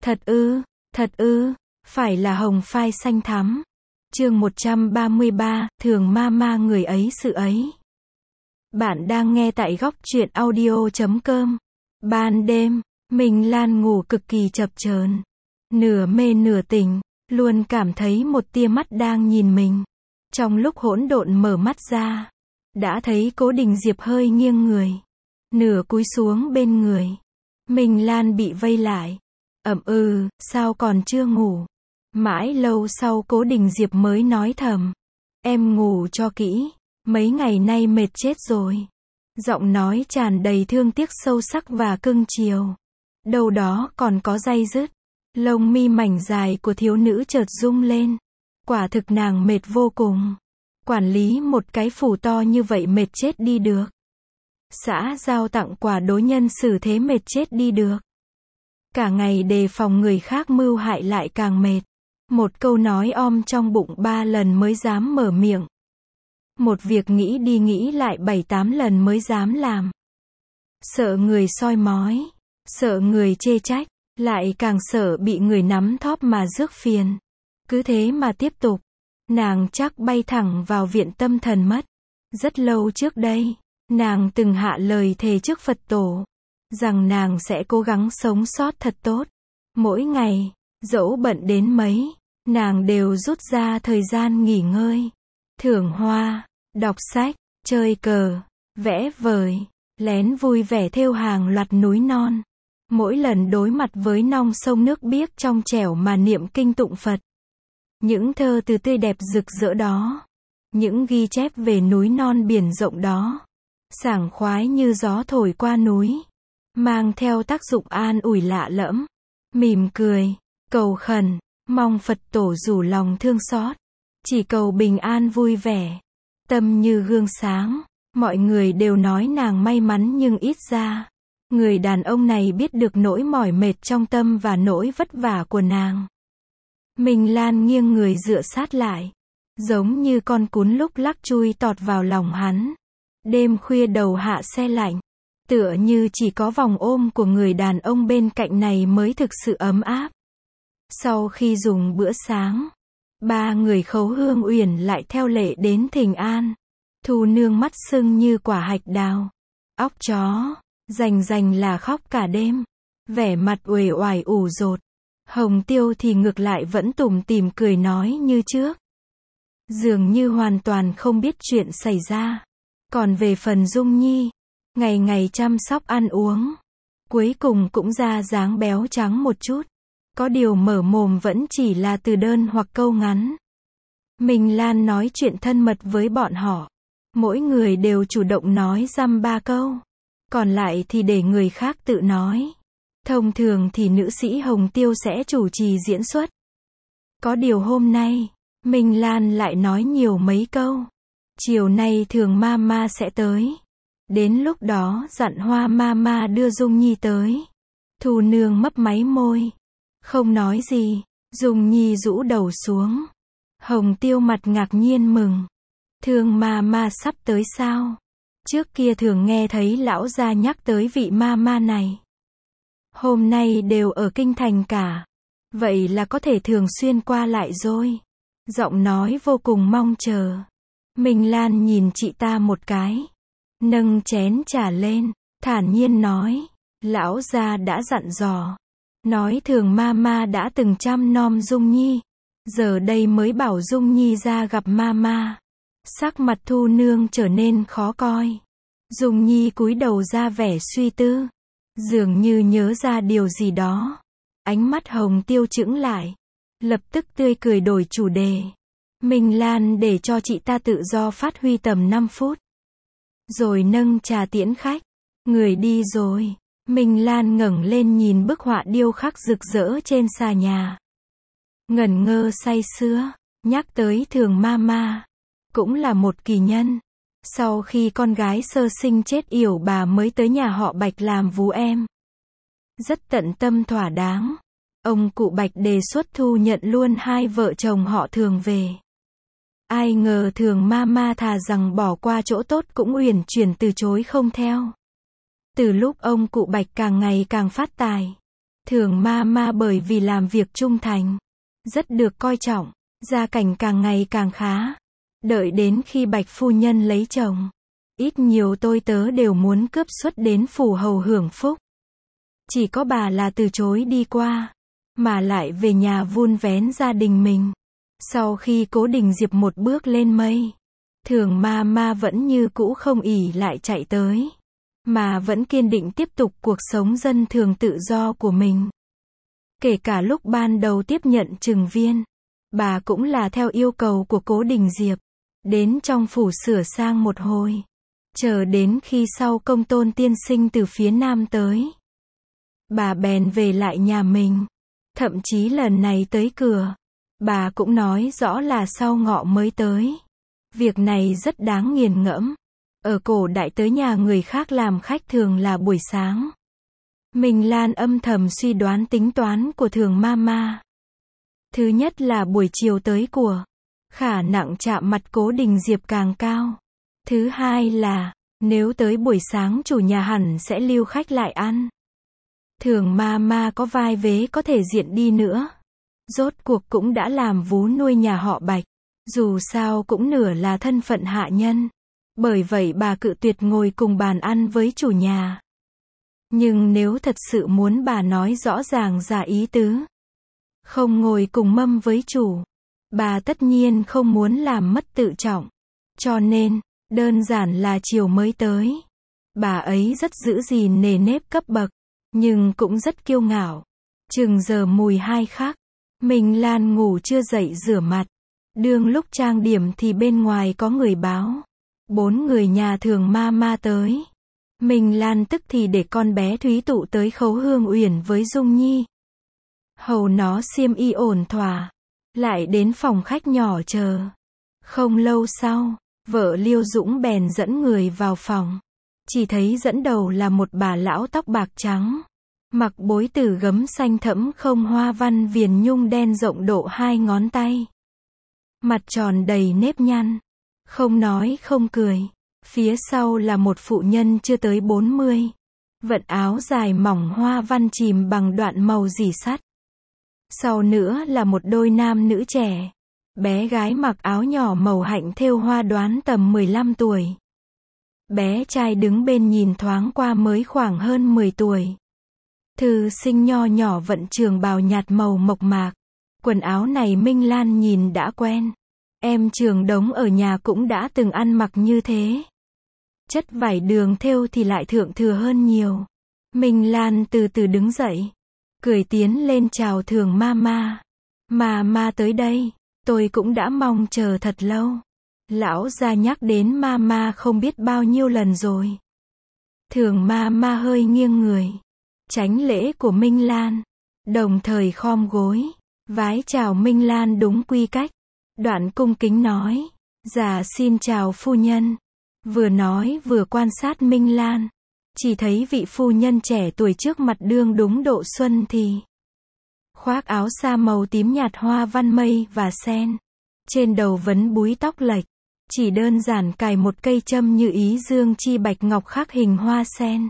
Thật ư, phải là hồng phai xanh thắm. Chương 133, thường ma người ấy sự ấy. Bạn đang nghe tại góc truyện audio.com. Ban đêm, Minh Lan ngủ cực kỳ chập chờn, nửa mê nửa tỉnh, luôn cảm thấy một tia mắt đang nhìn mình. Trong lúc hỗn độn mở mắt ra, đã thấy Cố Đình Diệp hơi nghiêng người, nửa cúi xuống bên người. Minh Lan bị vây lại. Sao còn chưa ngủ? Mãi lâu sau Cố Đình Diệp mới nói thầm. Em ngủ cho kỹ, mấy ngày nay mệt chết rồi. Giọng nói tràn đầy thương tiếc sâu sắc và cưng chiều. Đâu đó còn có day dứt. Lông mi mảnh dài của thiếu nữ chợt rung lên. Quả thực nàng mệt vô cùng. Quản lý một cái phủ to như vậy mệt chết đi được. Xã giao tặng quà đối nhân xử thế mệt chết đi được. Cả ngày đề phòng người khác mưu hại lại càng mệt. Một câu nói om trong bụng 3 lần mới dám mở miệng. Một việc nghĩ đi nghĩ lại 7-8 lần mới dám làm. Sợ người soi mói, sợ người chê trách, lại càng sợ bị người nắm thóp mà rước phiền. Cứ thế mà tiếp tục, nàng chắc bay thẳng vào viện tâm thần mất. Rất lâu trước đây, nàng từng hạ lời thề trước Phật tổ, rằng nàng sẽ cố gắng sống sót thật tốt. Mỗi ngày, dẫu bận đến mấy, nàng đều rút ra thời gian nghỉ ngơi, thưởng hoa, đọc sách, chơi cờ, vẽ vời, lén vui vẻ thêu hàng loạt núi non. Mỗi lần đối mặt với non sông nước biếc trong trẻo mà niệm kinh tụng Phật. Những thơ từ tươi đẹp rực rỡ đó, những ghi chép về núi non biển rộng đó, sảng khoái như gió thổi qua núi, mang theo tác dụng an ủi lạ lẫm. Mỉm cười, cầu khẩn, mong Phật tổ rủ lòng thương xót, chỉ cầu bình an vui vẻ, tâm như gương sáng. Mọi người đều nói nàng may mắn nhưng ít ra, người đàn ông này biết được nỗi mỏi mệt trong tâm và nỗi vất vả của nàng. Minh Lan nghiêng người dựa sát lại, giống như con cún lúc lắc chui tọt vào lòng hắn. Đêm khuya đầu hạ se lạnh, tựa như chỉ có vòng ôm của người đàn ông bên cạnh này mới thực sự ấm áp. Sau khi dùng bữa sáng, 3 người Khấu Hương Uyển lại theo lệ đến thỉnh an. Thu Nương mắt sưng như quả hạch đào, óc chó, rành là khóc cả đêm, vẻ mặt uể oải ủ rột. Hồng Tiêu thì ngược lại vẫn tủm tỉm cười nói như trước, dường như hoàn toàn không biết chuyện xảy ra. Còn về phần Dung Nhi, ngày ngày chăm sóc ăn uống, cuối cùng cũng ra dáng béo trắng một chút. Có điều mở mồm vẫn chỉ là từ đơn hoặc câu ngắn. Minh Lan nói chuyện thân mật với bọn họ, mỗi người đều chủ động nói dăm 3 câu, còn lại thì để người khác tự nói. Thông thường thì nữ sĩ Hồng Tiêu sẽ chủ trì diễn xuất. Có điều hôm nay, Minh Lan lại nói nhiều mấy câu. Chiều nay thường mama sẽ tới. Đến lúc đó dặn Hoa mama đưa Dung Nhi tới. Thu Nương mấp máy môi, không nói gì. Dung Nhi rũ đầu xuống. Hồng Tiêu mặt ngạc nhiên mừng. Thường mama sắp tới sao? Trước kia thường nghe thấy lão gia nhắc tới vị mama này. Hôm nay đều ở kinh thành cả. Vậy là có thể thường xuyên qua lại rồi. Giọng nói vô cùng mong chờ. Minh Lan nhìn chị ta một cái, nâng chén trà lên, thản nhiên nói, lão gia đã dặn dò, nói thường mama đã từng chăm nom Dung Nhi, giờ đây mới bảo Dung Nhi ra gặp mama. Sắc mặt Thu Nương trở nên khó coi. Dung Nhi cúi đầu ra vẻ suy tư, dường như nhớ ra điều gì đó. Ánh mắt Hồng Tiêu chững lại, lập tức tươi cười đổi chủ đề. Minh Lan để cho chị ta tự do phát huy tầm 5 phút. Rồi nâng trà tiễn khách. Người đi rồi. Minh Lan ngẩng lên nhìn bức họa điêu khắc rực rỡ trên xà nhà. Ngẩn ngơ say sưa, nhắc tới thường mama. Cũng là một kỳ nhân. Sau khi con gái sơ sinh chết yểu bà mới tới nhà họ Bạch làm vú em. Rất tận tâm thỏa đáng. Ông cụ Bạch đề xuất thu nhận luôn 2 vợ chồng họ Thường về. Ai ngờ thường mama thà rằng bỏ qua chỗ tốt cũng uyển chuyển từ chối không theo. Từ lúc ông cụ Bạch càng ngày càng phát tài, Thường ma ma bởi vì làm việc trung thành, rất được coi trọng, gia cảnh càng ngày càng khá. Đợi đến khi Bạch phu nhân lấy chồng, ít nhiều tôi tớ đều muốn cướp suất đến phủ hầu hưởng phúc. Chỉ có bà là từ chối đi qua, mà lại về nhà vun vén gia đình mình. Sau khi Cố Đình Diệp một bước lên mây, Thường ma ma vẫn như cũ không ỷ lại chạy tới, mà vẫn kiên định tiếp tục cuộc sống dân thường tự do của mình. Kể cả lúc ban đầu tiếp nhận Trừng Viên, bà cũng là theo yêu cầu của Cố Đình Diệp, đến trong phủ sửa sang một hồi, chờ đến khi sau Công Tôn tiên sinh từ phía Nam tới, bà bèn về lại nhà mình. Thậm chí lần này tới cửa, bà cũng nói rõ là sau ngọ mới tới. Việc này rất đáng nghiền ngẫm. Ở cổ đại tới nhà người khác làm khách thường là buổi sáng. Minh Lan âm thầm suy đoán tính toán của Thường ma ma. Thứ nhất là buổi chiều tới của, khả năng chạm mặt Cố Đình Diệp càng cao. Thứ hai là, nếu tới buổi sáng chủ nhà hẳn sẽ lưu khách lại ăn. Thường ma ma có vai vế có thể diện đi nữa, rốt cuộc cũng đã làm vú nuôi nhà họ Bạch, dù sao cũng nửa là thân phận hạ nhân. Bởi vậy bà cự tuyệt ngồi cùng bàn ăn với chủ nhà. Nhưng nếu thật sự muốn bà nói rõ ràng ra ý tứ, không ngồi cùng mâm với chủ, bà tất nhiên không muốn làm mất tự trọng. Cho nên, đơn giản là chiều mới tới. Bà ấy rất giữ gìn nề nếp cấp bậc, nhưng cũng rất kiêu ngạo. Chừng giờ mùi 2 khắc, Minh Lan ngủ chưa dậy rửa mặt. Đương lúc trang điểm thì bên ngoài có người báo. 4 người nhà Thường ma ma tới. Minh Lan tức thì để con bé Thúy Tụ tới Khấu Hương Uyển với Dung Nhi. Hầu nó xiêm y ổn thỏa, lại đến phòng khách nhỏ chờ. Không lâu sau, vợ Liêu Dũng bèn dẫn người vào phòng. Chỉ thấy dẫn đầu là một bà lão tóc bạc trắng, mặc bối tử gấm xanh thẫm không hoa văn viền nhung đen rộng độ 2 ngón tay. Mặt tròn đầy nếp nhăn, không nói không cười. Phía sau là một phụ nhân chưa tới 40. Vận áo dài mỏng hoa văn chìm bằng đoạn màu rỉ sắt. Sau nữa là một đôi nam nữ trẻ. Bé gái mặc áo nhỏ màu hạnh thêu hoa đoán tầm 15 tuổi. Bé trai đứng bên nhìn thoáng qua mới khoảng hơn 10 tuổi. Thư sinh nho nhỏ vận trường bào nhạt màu mộc mạc. Quần áo này Minh Lan nhìn đã quen. Em Trường Đống ở nhà cũng đã từng ăn mặc như thế. Chất vải đường thêu thì lại thượng thừa hơn nhiều. Minh Lan từ từ đứng dậy, cười tiến lên chào Thường ma ma. Ma tới đây, tôi cũng đã mong chờ thật lâu. Lão gia nhắc đến ma không biết bao nhiêu lần rồi. Thường ma hơi nghiêng người, tránh lễ của Minh Lan, đồng thời khom gối, vái chào Minh Lan đúng quy cách. Đoạn cung kính nói, dạ xin chào phu nhân. Vừa nói vừa quan sát Minh Lan, chỉ thấy vị phu nhân trẻ tuổi trước mặt đương đúng độ xuân thì. Khoác áo sa màu tím nhạt hoa văn mây và sen. Trên đầu vấn búi tóc lệch, chỉ đơn giản cài một cây châm như ý dương chi bạch ngọc khắc hình hoa sen.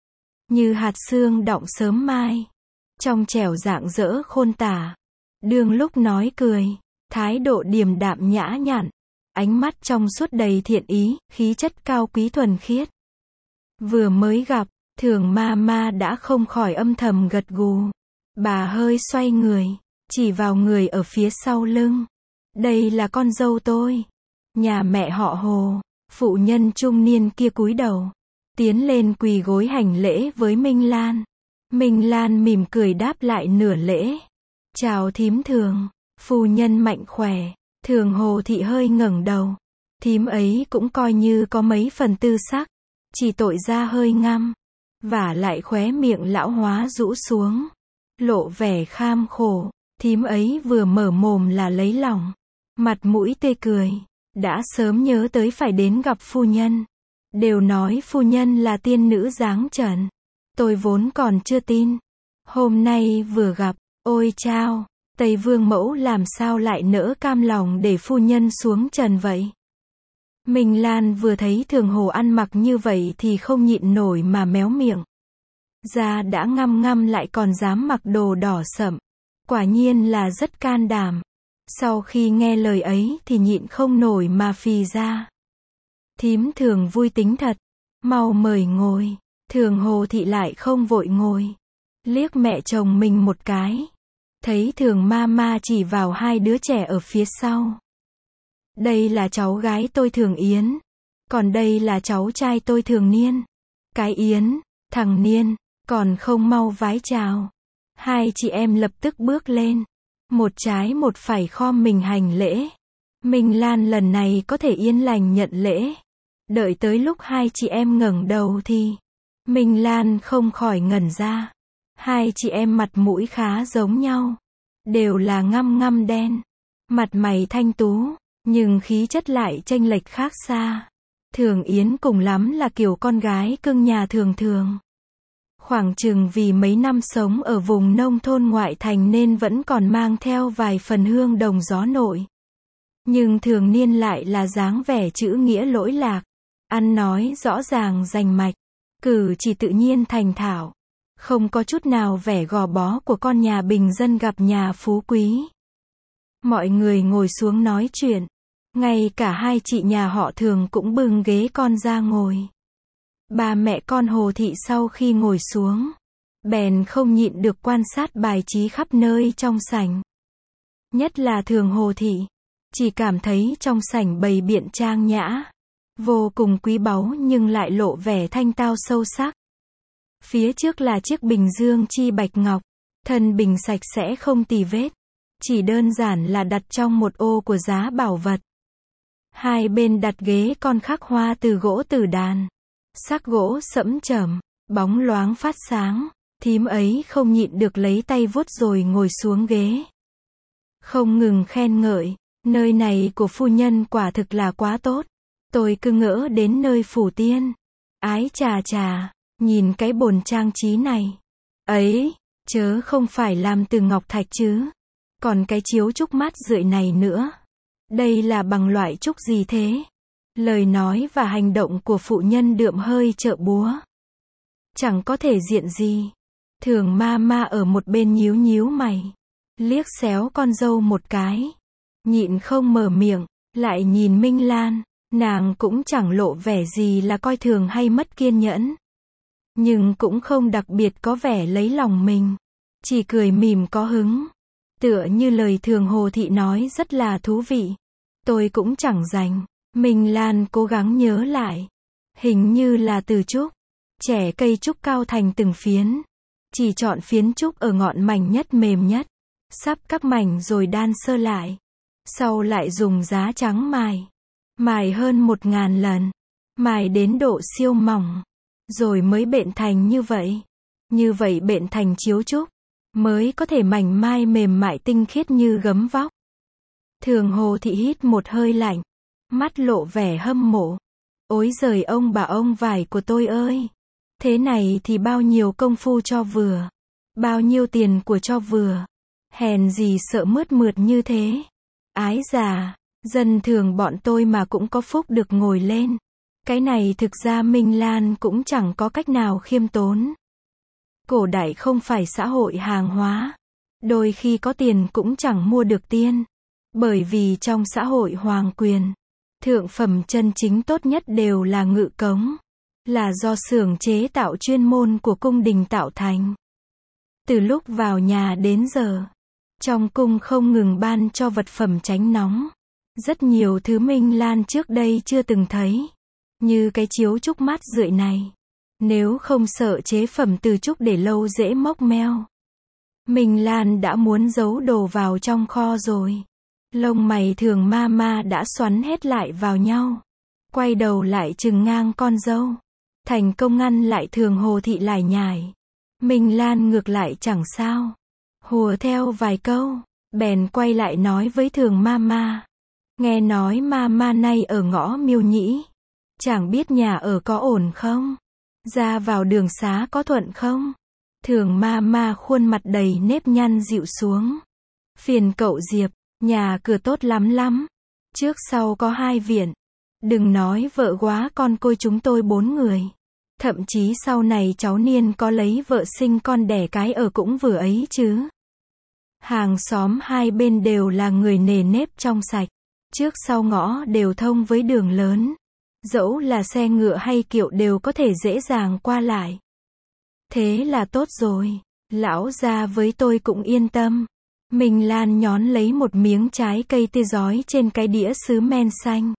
Như hạt sương đọng sớm mai, trong trẻo dạng dỡ khôn tả. Đương lúc nói cười, thái độ điềm đạm nhã nhặn. Ánh mắt trong suốt đầy thiện ý, khí chất cao quý thuần khiết. Vừa mới gặp, Thường ma ma đã không khỏi âm thầm gật gù. Bà hơi xoay người, chỉ vào người ở phía sau lưng. Đây là con dâu tôi. Nhà mẹ họ Hồ. Phụ nhân trung niên kia cúi đầu, tiến lên quỳ gối hành lễ với Minh Lan. Minh Lan mỉm cười đáp lại nửa lễ. Chào thím Thường, phu nhân mạnh khỏe. Thường Hồ thị hơi ngẩng đầu. Thím ấy cũng coi như có mấy phần tư sắc, chỉ tội ra hơi ngăm. Vả lại khóe miệng lão hóa rũ xuống, lộ vẻ kham khổ. Thím ấy vừa mở mồm là lấy lòng, mặt mũi tươi cười. Đã sớm nhớ tới phải đến gặp phu nhân. Đều nói phu nhân là tiên nữ dáng trần. Tôi vốn còn chưa tin. Hôm nay vừa gặp, ôi chao, Tây Vương mẫu làm sao lại nỡ cam lòng để phu nhân xuống trần vậy? Minh Lan vừa thấy Thường Hồ ăn mặc như vậy thì không nhịn nổi mà méo miệng. Da đã ngăm ngăm lại còn dám mặc đồ đỏ sậm. Quả nhiên là rất can đảm. Sau khi nghe lời ấy thì nhịn không nổi mà phì ra. Thím Thường vui tính thật. Mau mời ngồi. Thường Hồ Thị lại không vội ngồi. Liếc mẹ chồng mình một cái. Thấy Thường Mama chỉ vào hai đứa trẻ ở phía sau. Đây là cháu gái tôi Thường Yến. Còn đây là cháu trai tôi Thường Niên. Cái Yến, thằng Niên, còn không mau vái chào. Hai chị em lập tức bước lên. Một trái một phải khom mình hành lễ. Minh Lan lần này có thể yên lành nhận lễ. Đợi tới lúc hai chị em ngẩng đầu thì Minh Lan không khỏi ngẩn ra. Hai chị em mặt mũi khá giống nhau. Đều là ngăm ngăm đen. Mặt mày thanh tú, nhưng khí chất lại chênh lệch khác xa. Thường Yến cùng lắm là kiểu con gái cưng nhà Thường Thường. Khoảng chừng vì mấy năm sống ở vùng nông thôn ngoại thành nên vẫn còn mang theo vài phần hương đồng gió nội. Nhưng Thường Niên lại là dáng vẻ chữ nghĩa lỗi lạc. Ăn nói rõ ràng rành mạch. Cử chỉ tự nhiên thành thạo. Không có chút nào vẻ gò bó của con nhà bình dân gặp nhà phú quý. Mọi người ngồi xuống nói chuyện. Ngay cả hai chị nhà họ Thường cũng bưng ghế con ra ngồi. Ba mẹ con Hồ Thị sau khi ngồi xuống, bèn không nhịn được quan sát bài trí khắp nơi trong sảnh. Nhất là Thường Hồ Thị, chỉ cảm thấy trong sảnh bày biện trang nhã, vô cùng quý báu nhưng lại lộ vẻ thanh tao sâu sắc. Phía trước là chiếc bình dương chi bạch ngọc, thân bình sạch sẽ không tì vết, chỉ đơn giản là đặt trong một ô của giá bảo vật. Hai bên đặt ghế con khắc hoa từ gỗ tử đàn. Sắc gỗ sẫm chởm, bóng loáng phát sáng, thím ấy không nhịn được lấy tay vuốt rồi ngồi xuống ghế. Không ngừng khen ngợi, nơi này của phu nhân quả thực là quá tốt. Tôi cứ ngỡ đến nơi phủ tiên. Ái chà chà, nhìn cái bồn trang trí này. Ấy, chớ không phải làm từ ngọc thạch chứ. Còn cái chiếu trúc mát rượi này nữa. Đây là bằng loại trúc gì thế? Lời nói và hành động của phụ nhân đượm hơi chợ búa. Chẳng có thể diện gì. Thường Mama ở một bên nhíu nhíu mày. Liếc xéo con dâu một cái. Nhịn không mở miệng, lại nhìn Minh Lan. Nàng cũng chẳng lộ vẻ gì là coi thường hay mất kiên nhẫn. Nhưng cũng không đặc biệt có vẻ lấy lòng mình. Chỉ cười mỉm có hứng. Tựa như lời Thường Hồ Thị nói rất là thú vị. Tôi cũng chẳng rành. Minh Lan cố gắng nhớ lại. Hình như là từ trúc. Chẻ cây trúc cao thành từng phiến. Chỉ chọn phiến trúc ở ngọn mảnh nhất mềm nhất. Sắp các mảnh rồi đan sơ lại. Sau lại dùng giá trắng mài. Mài hơn 1000 lần. Mài đến độ siêu mỏng. Rồi mới bện thành như vậy. Như vậy bện thành chiếu trúc. Mới có thể mảnh mai mềm mại tinh khiết như gấm vóc. Thường Hồ Thị hít một hơi lạnh. Mắt lộ vẻ hâm mộ. Ối giời ông bà ông vải của tôi ơi. Thế này thì bao nhiêu công phu cho vừa. Bao nhiêu tiền của cho vừa. Hèn gì sợ mướt mượt như thế. Ái già, dân thường bọn tôi mà cũng có phúc được ngồi lên. Cái này thực ra Minh Lan cũng chẳng có cách nào khiêm tốn. Cổ đại không phải xã hội hàng hóa. Đôi khi có tiền cũng chẳng mua được tiên. Bởi vì trong xã hội hoàng quyền, thượng phẩm chân chính tốt nhất đều là ngự cống. Là do xưởng chế tạo chuyên môn của cung đình tạo thành. Từ lúc vào nhà đến giờ, trong cung không ngừng ban cho vật phẩm tránh nóng. Rất nhiều thứ Minh Lan trước đây chưa từng thấy. Như cái chiếu trúc mát rượi này. Nếu không sợ chế phẩm từ trúc để lâu dễ mốc meo. Minh Lan đã muốn giấu đồ vào trong kho rồi. Lông mày Thường Mama đã xoắn hết lại vào nhau. Quay đầu lại trừng ngang con dâu. Thành công ngăn lại Thường Hồ Thị lải nhải. Minh Lan ngược lại chẳng sao. Hùa theo vài câu. Bèn quay lại nói với Thường Mama. Nghe nói Mama nay ở ngõ Miêu Nhĩ. Chẳng biết nhà ở có ổn không? Ra vào đường xá có thuận không? Thường Mama khuôn mặt đầy nếp nhăn dịu xuống. Phiền cậu Diệp. Nhà cửa tốt lắm lắm. Trước sau có 2 viện. Đừng nói vợ quá con côi chúng tôi 4 người. Thậm chí sau này cháu Niên có lấy vợ sinh con đẻ cái ở cũng vừa ấy chứ. Hàng xóm hai bên đều là người nề nếp trong sạch. Trước sau ngõ đều thông với đường lớn. Dẫu là xe ngựa hay kiệu đều có thể dễ dàng qua lại. Thế là tốt rồi. Lão gia với tôi cũng yên tâm. Minh Lan nhón lấy một miếng trái cây tươi rói trên cái đĩa sứ men xanh.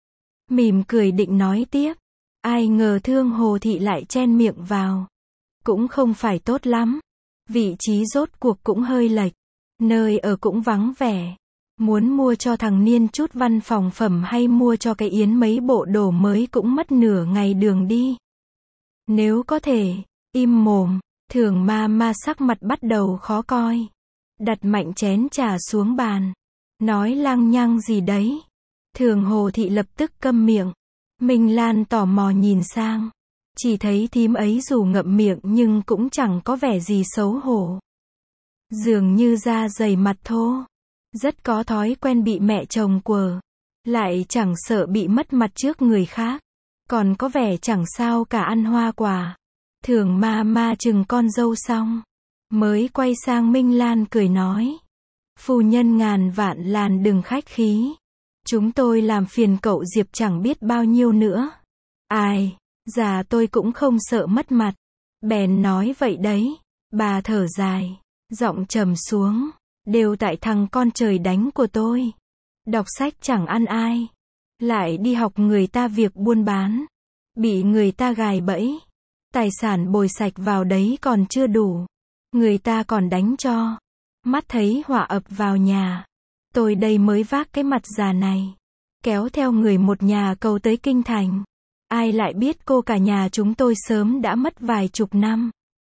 Mỉm cười định nói tiếp. Ai ngờ Thương Hồ Thị lại chen miệng vào. Cũng không phải tốt lắm. Vị trí rốt cuộc cũng hơi lệch. Nơi ở cũng vắng vẻ. Muốn mua cho thằng Niên chút văn phòng phẩm hay mua cho cái Yến mấy bộ đồ mới cũng mất nửa ngày đường đi. Nếu có thể, im mồm. Thường ma sắc mặt bắt đầu khó coi. Đặt mạnh chén trà xuống bàn. Nói lăng nhăng gì đấy. Thường Hồ Thị lập tức câm miệng. Minh Lan tò mò nhìn sang. Chỉ thấy thím ấy dù ngậm miệng nhưng cũng chẳng có vẻ gì xấu hổ. Dường như da dày mặt thô. Rất có thói quen bị mẹ chồng quở. Lại chẳng sợ bị mất mặt trước người khác. Còn có vẻ chẳng sao cả ăn hoa quả. Thường ma chừng con dâu xong. Mới quay sang Minh Lan cười nói. Phu nhân ngàn vạn làn đừng khách khí. Chúng tôi làm phiền cậu Diệp chẳng biết bao nhiêu nữa. Ai, già tôi cũng không sợ mất mặt. Bèn nói vậy đấy. Bà thở dài. Giọng trầm xuống. Đều tại thằng con trời đánh của tôi. Đọc sách chẳng ăn ai. Lại đi học người ta việc buôn bán. Bị người ta gài bẫy. Tài sản bồi sạch vào đấy còn chưa đủ. Người ta còn đánh cho. Mắt thấy họa ập vào nhà. Tôi đây mới vác cái mặt già này. Kéo theo người một nhà cầu tới kinh thành. Ai lại biết cô cả nhà chúng tôi sớm đã mất vài chục năm.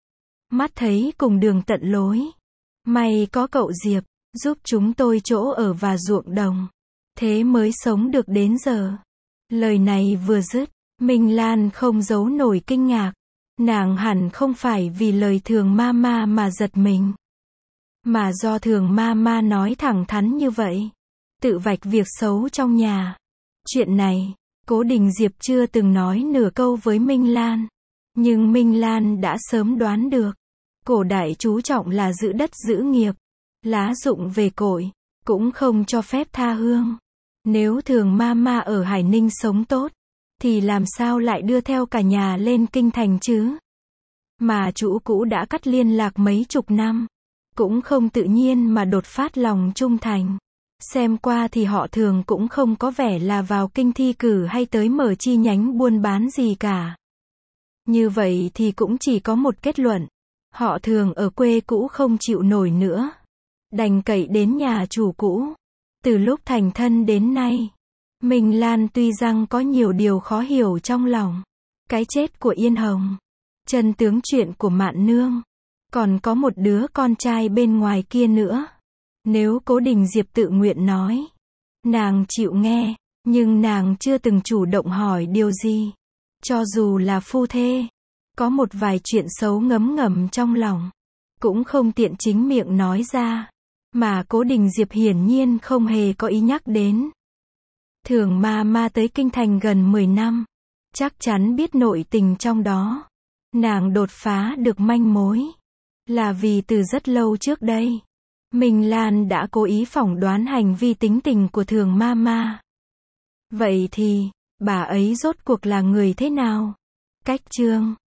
Mắt thấy cùng đường tận lối. May có cậu Diệp, giúp chúng tôi chỗ ở và ruộng đồng. Thế mới sống được đến giờ. Lời này vừa dứt, Minh Lan không giấu nổi kinh ngạc. Nàng hẳn không phải vì lời Thường ma mà giật mình. Mà do Thường ma nói thẳng thắn như vậy. Tự vạch việc xấu trong nhà. Chuyện này, Cố Đình Diệp chưa từng nói nửa câu với Minh Lan. Nhưng Minh Lan đã sớm đoán được. Cổ đại chú trọng là giữ đất giữ nghiệp. Lá rụng về cội, cũng không cho phép tha hương. Nếu Thường ma ở Hải Ninh sống tốt, thì làm sao lại đưa theo cả nhà lên kinh thành chứ? Mà chủ cũ đã cắt liên lạc mấy chục năm. Cũng không tự nhiên mà đột phát lòng trung thành. Xem qua thì họ Thường cũng không có vẻ là vào kinh thi cử hay tới mở chi nhánh buôn bán gì cả. Như vậy thì cũng chỉ có một kết luận. Họ Thường ở quê cũ không chịu nổi nữa. Đành cậy đến nhà chủ cũ. Từ lúc thành thân đến nay, Minh Lan tuy rằng có nhiều điều khó hiểu trong lòng. Cái chết của Yên Hồng. Chân tướng chuyện của Mạn Nương. Còn có một đứa con trai bên ngoài kia nữa. Nếu Cố Đình Diệp tự nguyện nói, nàng chịu nghe, nhưng nàng chưa từng chủ động hỏi điều gì. Cho dù là phu thê, có một vài chuyện xấu ngấm ngầm trong lòng, cũng không tiện chính miệng nói ra. Mà Cố Đình Diệp hiển nhiên không hề có ý nhắc đến. Thường ma tới kinh thành gần 10 năm. Chắc chắn biết nội tình trong đó. Nàng đột phá được manh mối. Là vì từ rất lâu trước đây, Minh Lan đã cố ý phỏng đoán hành vi tính tình của Thường ma. Vậy thì, bà ấy rốt cuộc là người thế nào? Cách chương